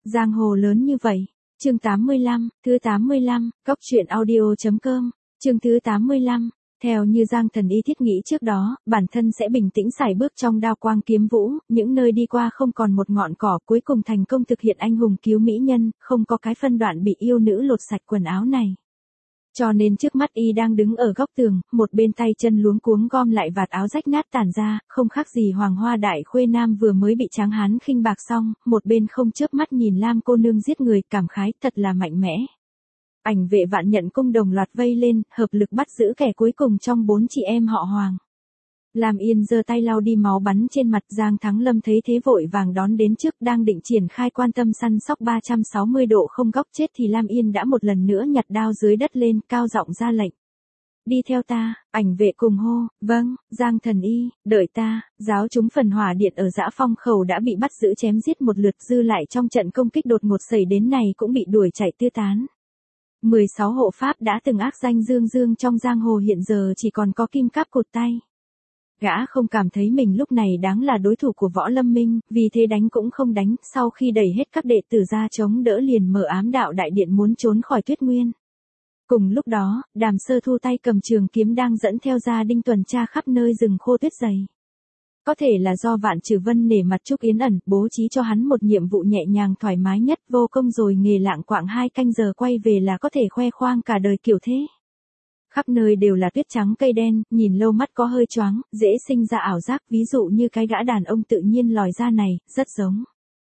Giang hồ lớn như vậy. Chương 85, thứ 85, Cóc truyện audio.com, chương thứ 85. Theo như Giang Thần Y thiết nghĩ trước đó, bản thân sẽ bình tĩnh sải bước trong đao quang kiếm vũ, những nơi đi qua không còn một ngọn cỏ, cuối cùng thành công thực hiện anh hùng cứu mỹ nhân, không có cái phân đoạn bị yêu nữ lột sạch quần áo này. Cho nên trước mắt y đang đứng ở góc tường, một bên tay chân luống cuống gom lại vạt áo rách nát tản ra, không khác gì hoàng hoa đại khuê nam vừa mới bị tráng hán khinh bạc xong, một bên không chớp mắt nhìn Lam cô nương giết người, cảm khái thật là mạnh mẽ. Ảnh vệ vạn nhận cung đồng loạt vây lên, hợp lực bắt giữ kẻ cuối cùng trong 4 chị em họ Hoàng. Lam Yên giơ tay lau đi máu bắn trên mặt. Giang Thắng Lâm thấy thế vội vàng đón đến trước, đang định triển khai quan tâm săn sóc 360 độ không góc chết thì Lam Yên đã một lần nữa nhặt đao dưới đất lên, cao giọng ra lệnh. Đi theo ta. Ảnh vệ cùng hô, vâng. Giang Thần Y, đợi ta. Giáo chúng phần hỏa điện ở Dã Phong khẩu đã bị bắt giữ chém giết một lượt, dư lại trong trận công kích đột ngột xảy đến này cũng bị đuổi chạy tứ tán. 16 hộ pháp đã từng ác danh dương trong giang hồ hiện giờ chỉ còn có Kim Cáp cụt tay. Gã không cảm thấy mình lúc này đáng là đối thủ của Võ Lâm Minh, vì thế đánh cũng không đánh, sau khi đẩy hết các đệ tử ra chống đỡ liền mở ám đạo đại điện muốn trốn khỏi Tuyết Nguyên. Cùng lúc đó, Đàm Sơ Thu tay cầm trường kiếm đang dẫn theo gia đinh tuần tra khắp nơi rừng khô tuyết dày. Có thể là do Vạn Trừ Vân nể mặt Trúc Yến Ẩn, bố trí cho hắn một nhiệm vụ nhẹ nhàng thoải mái nhất, vô công rồi nghề lạng quạng 2 canh giờ quay về là có thể khoe khoang cả đời kiểu thế. Khắp nơi đều là tuyết trắng cây đen, nhìn lâu mắt có hơi choáng, dễ sinh ra ảo giác, ví dụ như cái gã đàn ông tự nhiên lòi ra này, rất giống.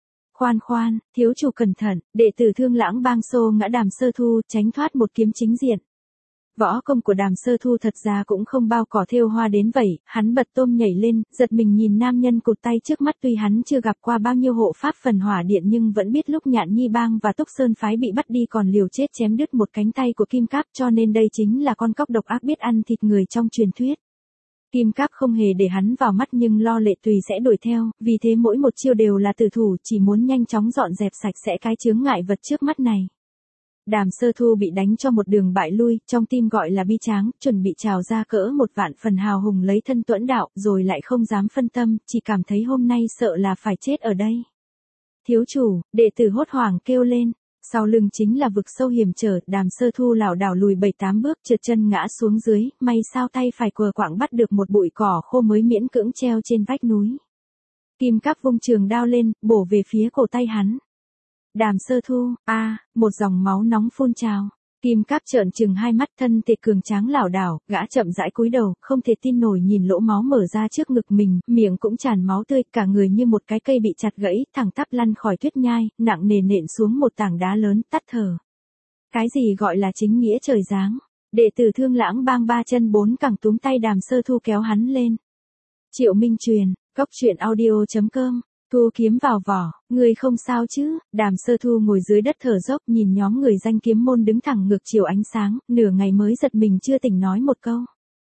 Khoan, thiếu chủ cẩn thận, đệ tử Thương Lãng Bang xô ngã Đàm Sơ Thu, tránh thoát một kiếm chính diện. Võ công của Đàm Sơ Thu thật ra cũng không bao cỏ thêu hoa đến vậy, hắn bật tôm nhảy lên, giật mình nhìn nam nhân cụt tay trước mắt. Tuy hắn chưa gặp qua bao nhiêu hộ pháp phần hỏa điện nhưng vẫn biết lúc Nhạn Nhi Bang và Túc Sơn phái bị bắt đi còn liều chết chém đứt một cánh tay của Kim Cáp, cho nên đây chính là con cóc độc ác biết ăn thịt người trong truyền thuyết. Kim Cáp không hề để hắn vào mắt nhưng lo Lệ Tùy sẽ đuổi theo, vì thế mỗi một chiêu đều là tử thủ, chỉ muốn nhanh chóng dọn dẹp sạch sẽ cái chướng ngại vật trước mắt này. Đàm Sơ Thu bị đánh cho một đường bại lui, trong tim gọi là bi tráng, chuẩn bị trào ra cỡ một vạn phần hào hùng lấy thân tuẫn đạo, rồi lại không dám phân tâm, chỉ cảm thấy hôm nay sợ là phải chết ở đây. Thiếu chủ, đệ tử hốt hoảng kêu lên, sau lưng chính là vực sâu hiểm trở. Đàm Sơ Thu lảo đảo lùi 7-8 bước, trượt chân ngã xuống dưới, may sao tay phải quờ quạng bắt được một bụi cỏ khô mới miễn cưỡng treo trên vách núi. Kim Cáp vung trường đao lên, bổ về phía cổ tay hắn. Đàm Sơ Thu, một dòng máu nóng phun trào. Kim Cáp trợn trừng hai mắt, thân thể cường tráng lảo đảo, gã chậm rãi cúi đầu, không thể tin nổi nhìn lỗ máu mở ra trước ngực mình, miệng cũng tràn máu tươi, cả người như một cái cây bị chặt gãy, thẳng tắp lăn khỏi tuyết nhai, nặng nề nện xuống một tảng đá lớn, tắt thở. Cái gì gọi là chính nghĩa trời giáng? Đệ tử Thương Lãng Bang 3 chân 4 cẳng túm tay Đàm Sơ Thu kéo hắn lên. Triệu Minh Truyền, Cóc truyện audio.com. Thu kiếm vào vỏ, người không sao chứ? Đàm Sơ Thu ngồi dưới đất thở dốc, nhìn nhóm người danh kiếm môn đứng thẳng ngược chiều ánh sáng, nửa ngày mới giật mình chưa tỉnh nói một câu.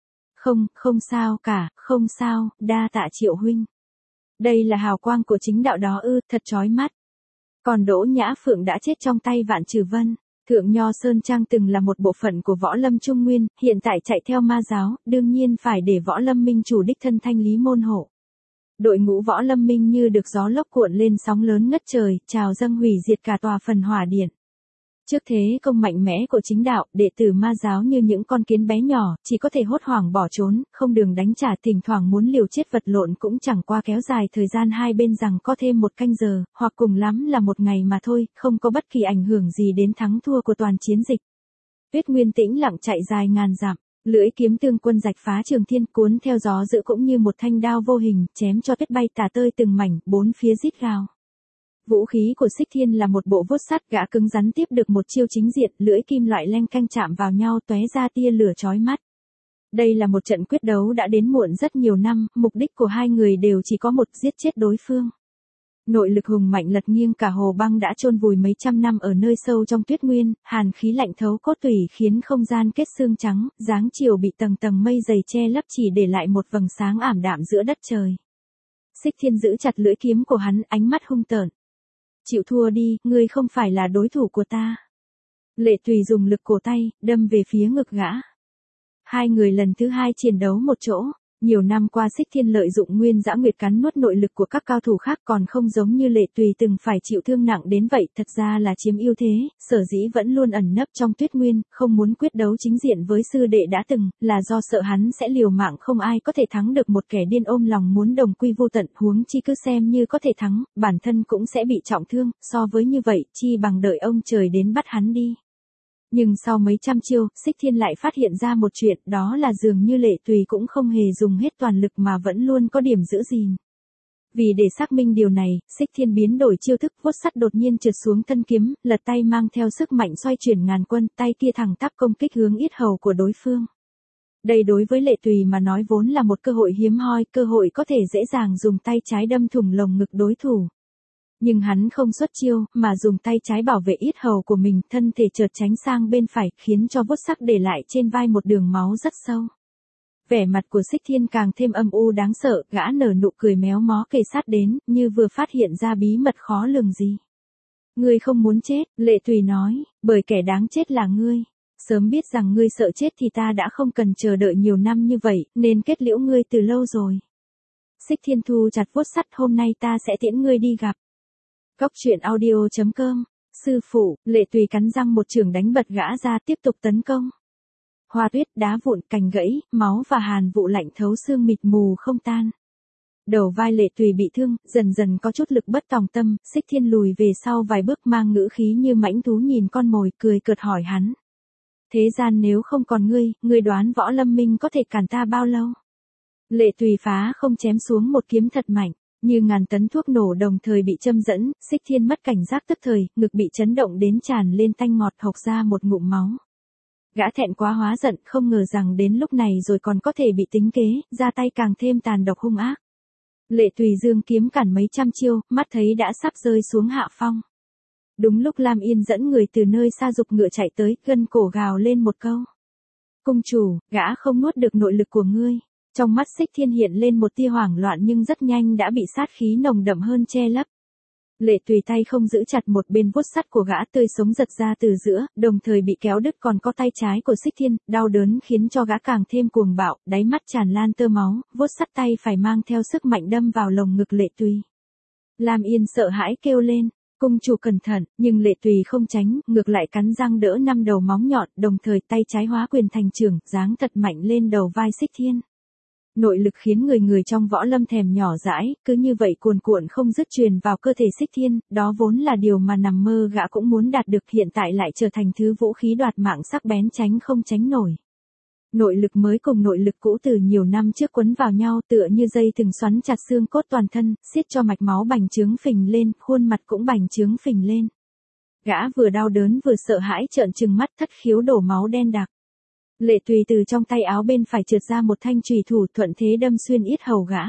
Không sao cả, không sao, đa tạ Triệu huynh. Đây là hào quang của chính đạo đó ư? Thật chói mắt. Còn Đỗ Nhã Phượng đã chết trong tay Vạn Trừ Vân. Thượng Nho Sơn Trang từng là một bộ phận của Võ Lâm Trung Nguyên, hiện tại chạy theo ma giáo, đương nhiên phải để Võ Lâm Minh chủ đích thân thanh lý môn hộ. Đội ngũ Võ Lâm Minh như được gió lốc cuộn lên sóng lớn ngất trời, trào dâng hủy diệt cả tòa phần hỏa điện. Trước thế công mạnh mẽ của chính đạo, đệ tử ma giáo như những con kiến bé nhỏ, chỉ có thể hốt hoảng bỏ trốn, không đường đánh trả, thỉnh thoảng muốn liều chết vật lộn cũng chẳng qua kéo dài thời gian hai bên rằng có thêm 1 canh giờ, hoặc cùng lắm là 1 ngày mà thôi, không có bất kỳ ảnh hưởng gì đến thắng thua của toàn chiến dịch. Tuyết Nguyên tĩnh lặng chạy dài ngàn dặm. Lưỡi kiếm tương quân rạch phá trường thiên, cuốn theo gió dữ cũng như một thanh đao vô hình, chém cho tuyết bay tả tơi từng mảnh, bốn phía rít gào. Vũ khí của Xích Thiên là một bộ vuốt sắt, gã cứng rắn tiếp được một chiêu chính diện, lưỡi kim loại leng canh chạm vào nhau tóe ra tia lửa chói mắt. Đây là một trận quyết đấu đã đến muộn rất nhiều năm, mục đích của hai người đều chỉ có một, giết chết đối phương. Nội lực hùng mạnh lật nghiêng cả hồ băng đã chôn vùi mấy trăm năm ở nơi sâu trong tuyết nguyên, hàn khí lạnh thấu cốt tủy khiến không gian kết xương trắng, dáng chiều bị tầng tầng mây dày che lấp chỉ để lại một vầng sáng ảm đạm giữa đất trời. Xích Thiên giữ chặt lưỡi kiếm của hắn, ánh mắt hung tợn. Chịu thua đi, ngươi không phải là đối thủ của ta. Lệ Tùy dùng lực cổ tay, đâm về phía ngực gã. Hai người lần thứ hai chiến đấu một chỗ. Nhiều năm qua Xích Thiên lợi dụng Nguyên Dã Nguyệt cắn nuốt nội lực của các cao thủ khác, còn không giống như Lệ Tùy từng phải chịu thương nặng đến vậy, thật ra là chiếm ưu thế, sở dĩ vẫn luôn ẩn nấp trong Tuyết Nguyên, không muốn quyết đấu chính diện với sư đệ đã từng, là do sợ hắn sẽ liều mạng không ai có thể thắng được một kẻ điên ôm lòng muốn đồng quy vô tận, huống chi cứ xem như có thể thắng, bản thân cũng sẽ bị trọng thương, so với như vậy, chi bằng đợi ông trời đến bắt hắn đi. Nhưng sau mấy trăm chiêu, Xích Thiên lại phát hiện ra một chuyện, đó là dường như Lệ Tùy cũng không hề dùng hết toàn lực mà vẫn luôn có điểm giữ gìn. Vì để xác minh điều này, Xích Thiên biến đổi chiêu thức, vuốt sắt đột nhiên trượt xuống thân kiếm, lật tay mang theo sức mạnh xoay chuyển ngàn quân, tay kia thẳng tắp công kích hướng yết hầu của đối phương. Đây đối với Lệ Tùy mà nói vốn là một cơ hội hiếm hoi, cơ hội có thể dễ dàng dùng tay trái đâm thủng lồng ngực đối thủ. Nhưng hắn không xuất chiêu, mà dùng tay trái bảo vệ yết hầu của mình, thân thể chợt tránh sang bên phải, khiến cho vuốt sắc để lại trên vai một đường máu rất sâu. Vẻ mặt của Xích Thiên càng thêm âm u đáng sợ, gã nở nụ cười méo mó kề sát đến, như vừa phát hiện ra bí mật khó lường gì. Ngươi không muốn chết, Lệ Tùy nói, bởi kẻ đáng chết là ngươi. Sớm biết rằng ngươi sợ chết thì ta đã không cần chờ đợi nhiều năm như vậy, nên kết liễu ngươi từ lâu rồi. Xích Thiên thu chặt vuốt sắt, hôm nay ta sẽ tiễn ngươi đi gặp. Góc truyện audio.com, sư phụ, Lệ Tùy cắn răng một chưởng đánh bật gã ra, tiếp tục tấn công. Hoa tuyết, đá vụn, cành gãy, máu và hàn vụ lạnh thấu xương mịt mù không tan. Đầu vai Lệ Tùy bị thương, dần dần có chút lực bất tòng tâm, Xích Thiên lùi về sau vài bước mang ngữ khí như mãnh thú nhìn con mồi, cười cợt hỏi hắn. Thế gian nếu không còn ngươi đoán Võ Lâm Minh có thể cản ta bao lâu? Lệ Tùy phá không chém xuống một kiếm thật mạnh. Như ngàn tấn thuốc nổ đồng thời bị châm dẫn, Xích Thiên mất cảnh giác tức thời, ngực bị chấn động đến tràn lên tanh ngọt, hộc ra một ngụm máu. Gã thẹn quá hóa giận, không ngờ rằng đến lúc này rồi còn có thể bị tính kế, ra tay càng thêm tàn độc hung ác. Lệ Tùy dương kiếm cản mấy trăm chiêu, mắt thấy đã sắp rơi xuống hạ phong. Đúng lúc Lam Yên dẫn người từ nơi xa giục ngựa chạy tới, gân cổ gào lên một câu. Cung chủ, gã không nuốt được nội lực của ngươi. Trong mắt Xích Thiên hiện lên một tia hoảng loạn nhưng rất nhanh đã bị sát khí nồng đậm hơn che lấp. Lệ Tùy tay không giữ chặt một bên vuốt sắt của gã, tươi sống giật ra từ giữa, đồng thời bị kéo đứt còn có tay trái của Xích Thiên, đau đớn khiến cho gã càng thêm cuồng bạo, đáy mắt tràn lan tơ máu, vuốt sắt tay phải mang theo sức mạnh đâm vào lồng ngực Lệ Tùy. Lam Yên sợ hãi kêu lên, cung chủ cẩn thận, nhưng Lệ Tùy không tránh, ngược lại cắn răng đỡ 5 đầu móng nhọn, đồng thời tay trái hóa quyền thành chưởng, giáng thật mạnh lên đầu vai Xích Thiên. Nội lực khiến người trong võ lâm thèm nhỏ dãi, cứ như vậy cuồn cuộn không dứt truyền vào cơ thể Xích Thiên, đó vốn là điều mà nằm mơ gã cũng muốn đạt được, hiện tại lại trở thành thứ vũ khí đoạt mạng sắc bén tránh không tránh nổi. Nội lực mới cùng nội lực cũ từ nhiều năm trước quấn vào nhau, tựa như dây thừng xoắn chặt xương cốt toàn thân, xiết cho mạch máu bành trướng phình lên, khuôn mặt cũng bành trướng phình lên. Gã vừa đau đớn vừa sợ hãi trợn trừng mắt, thất khiếu đổ máu đen đặc. Lệ Tùy từ trong tay áo bên phải trượt ra một thanh chùy thủ, thuận thế đâm xuyên yết hầu gã.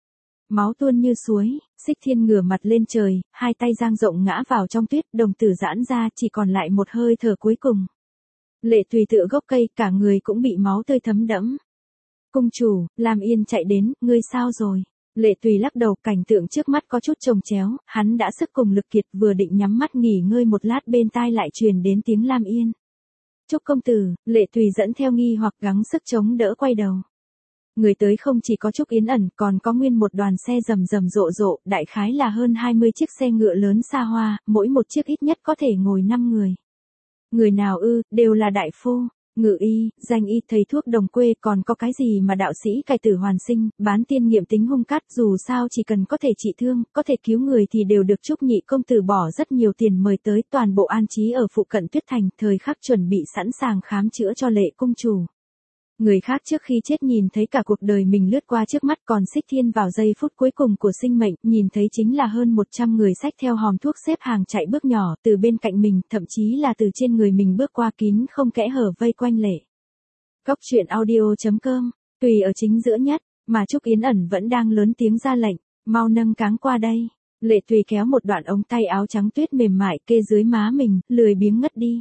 Máu tuôn như suối, Xích Thiên ngửa mặt lên trời, hai tay dang rộng ngã vào trong tuyết, đồng tử giãn ra, chỉ còn lại một hơi thở cuối cùng. Lệ Tùy tựa gốc cây, cả người cũng bị máu tươi thấm đẫm. Cung chủ, Lam Yên chạy đến, ngươi sao rồi? Lệ Tùy lắc đầu, cảnh tượng trước mắt có chút chồng chéo, hắn đã sức cùng lực kiệt, vừa định nhắm mắt nghỉ ngơi một lát, bên tai lại truyền đến tiếng Lam Yên. Chúc công tử, Lệ Tùy dẫn theo nghi hoặc gắng sức chống đỡ quay đầu. Người tới không chỉ có Trúc Yến Ẩn, còn có nguyên một đoàn xe rầm rầm rộ rộ, đại khái là hơn 20 chiếc xe ngựa lớn xa hoa, mỗi một chiếc ít nhất có thể ngồi 5 người. Người nào ư, đều là đại phu, ngự y, danh y, thầy thuốc đồng quê, còn có cái gì mà đạo sĩ cải tử hoàn sinh, bán tiên nghiệm tính hung cát, dù sao chỉ cần có thể trị thương, có thể cứu người thì đều được Trúc nhị công tử bỏ rất nhiều tiền mời tới, toàn bộ an trí ở phụ cận Tuyết Thành, thời khắc chuẩn bị sẵn sàng khám chữa cho Lệ cung chủ. Người khác trước khi chết nhìn thấy cả cuộc đời mình lướt qua trước mắt, còn Xích Thiên vào giây phút cuối cùng của sinh mệnh, nhìn thấy chính là hơn 100 người xách theo hòm thuốc xếp hàng chạy bước nhỏ từ bên cạnh mình, thậm chí là từ trên người mình bước qua, kín không kẽ hở vây quanh Lệ. Góc truyện audio.com, Tùy ở chính giữa nhất, mà Trúc Yến Ẩn vẫn đang lớn tiếng ra lệnh, mau nâng cáng qua đây. Lệ Tùy kéo một đoạn ống tay áo trắng tuyết mềm mại kê dưới má mình, lười biếng ngất đi.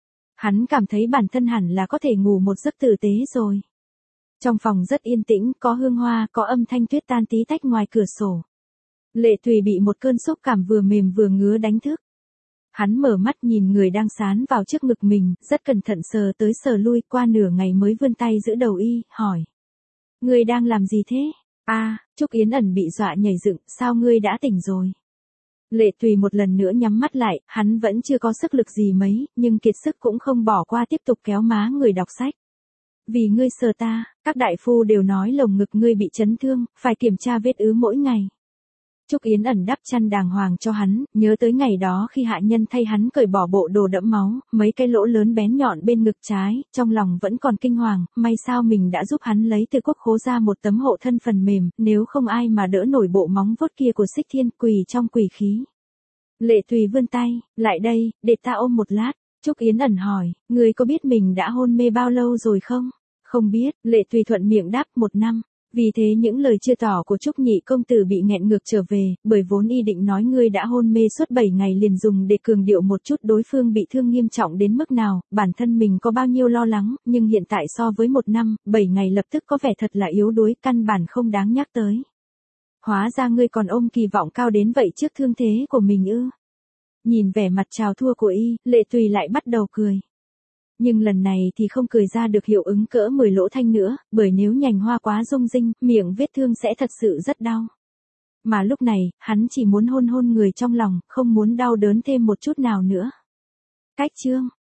Hắn cảm thấy bản thân hẳn là có thể ngủ một giấc tử tế rồi. Trong phòng rất yên tĩnh, có hương hoa, có âm thanh tuyết tan tí tách ngoài cửa sổ. Lệ Tùy bị một cơn xúc cảm vừa mềm vừa ngứa đánh thức. Hắn mở mắt nhìn người đang sán vào trước ngực mình, rất cẩn thận sờ tới sờ lui, qua nửa ngày mới vươn tay giữ đầu y, hỏi. Ngươi đang làm gì thế? Trúc Yến ẩn bị dọa nhảy dựng, sao ngươi đã tỉnh rồi? Lệ Tùy một lần nữa nhắm mắt lại, hắn vẫn chưa có sức lực gì mấy, nhưng kiệt sức cũng không bỏ qua tiếp tục kéo má người đọc sách. Vì ngươi sờ ta, các đại phu đều nói lồng ngực ngươi bị chấn thương, phải kiểm tra vết ứ mỗi ngày. Trúc Yến ẩn đắp chăn đàng hoàng cho hắn, nhớ tới ngày đó khi hạ nhân thay hắn cởi bỏ bộ đồ đẫm máu, mấy cái lỗ lớn bén nhọn bên ngực trái, trong lòng vẫn còn kinh hoàng, may sao mình đã giúp hắn lấy từ quốc khố ra một tấm hộ thân phần mềm, nếu không ai mà đỡ nổi bộ móng vuốt kia của Xích Thiên, quỳ trong quỷ khí. Lệ Tùy vươn tay, lại đây, để ta ôm một lát. Trúc Yến ẩn hỏi, ngươi có biết mình đã hôn mê bao lâu rồi không? Không biết, Lệ Tùy thuận miệng đáp 1 năm. Vì thế những lời chưa tỏ của Trúc nhị công tử bị nghẹn ngược trở về, bởi vốn y định nói ngươi đã hôn mê suốt 7 ngày liền dùng để cường điệu một chút đối phương bị thương nghiêm trọng đến mức nào, bản thân mình có bao nhiêu lo lắng, nhưng hiện tại so với 1 năm, 7 ngày lập tức có vẻ thật là yếu đuối, căn bản không đáng nhắc tới. Hóa ra ngươi còn ôm kỳ vọng cao đến vậy trước thương thế của mình ư? Nhìn vẻ mặt trào thua của y, Lệ Tùy lại bắt đầu cười. Nhưng lần này thì không cười ra được hiệu ứng cỡ 10 lỗ thanh nữa, bởi nếu nhành hoa quá rung rinh, miệng vết thương sẽ thật sự rất đau. Mà lúc này, hắn chỉ muốn hôn hôn người trong lòng, không muốn đau đớn thêm một chút nào nữa. Cách chương